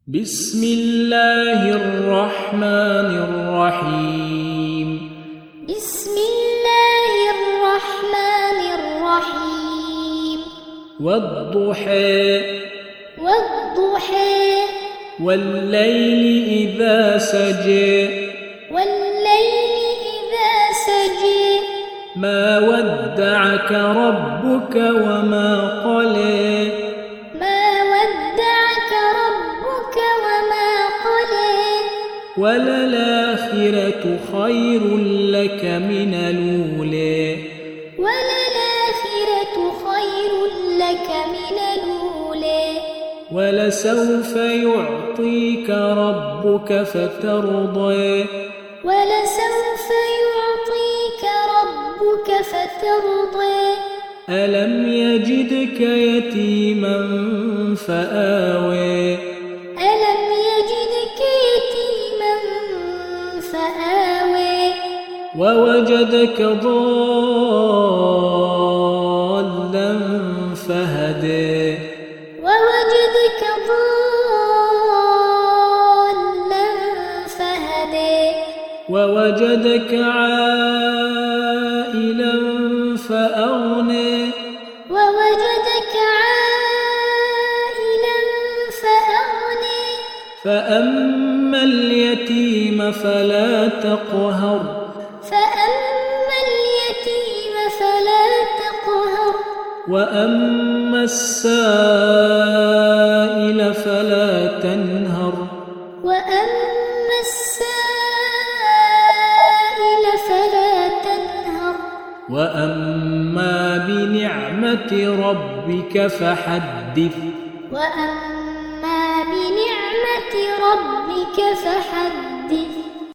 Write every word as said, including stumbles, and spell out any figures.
بسم الله الرحمن الرحيم بسم الله الرحمن الرحيم والضحى والضحى والليل إذا سجى والليل إذا سجى ما ودعك ربك وما قلى ما ودعك ربك وما قلى وللآخرة خير لك من الأولى وللآخرة خير لك من الأولى ولسوف يعطيك ربك فترضى ولسوف يعطيك ربك فترضى ألم يجدك يتيما فآوى ألم يجدك يتيما فآوى ووجدك ضالا فهدى ووجدك ضالا فهدى ووجدك عائلا فأغنى ووجدك عائلا فأغنى فأما اليتيم فلا تقهر فأما اليتيم فلا تقهر وأما السائل فلا تنهر وأما السائل فلا تنهر وأما بنعمة ربك فحدث وأما بنعمة ربك فحدث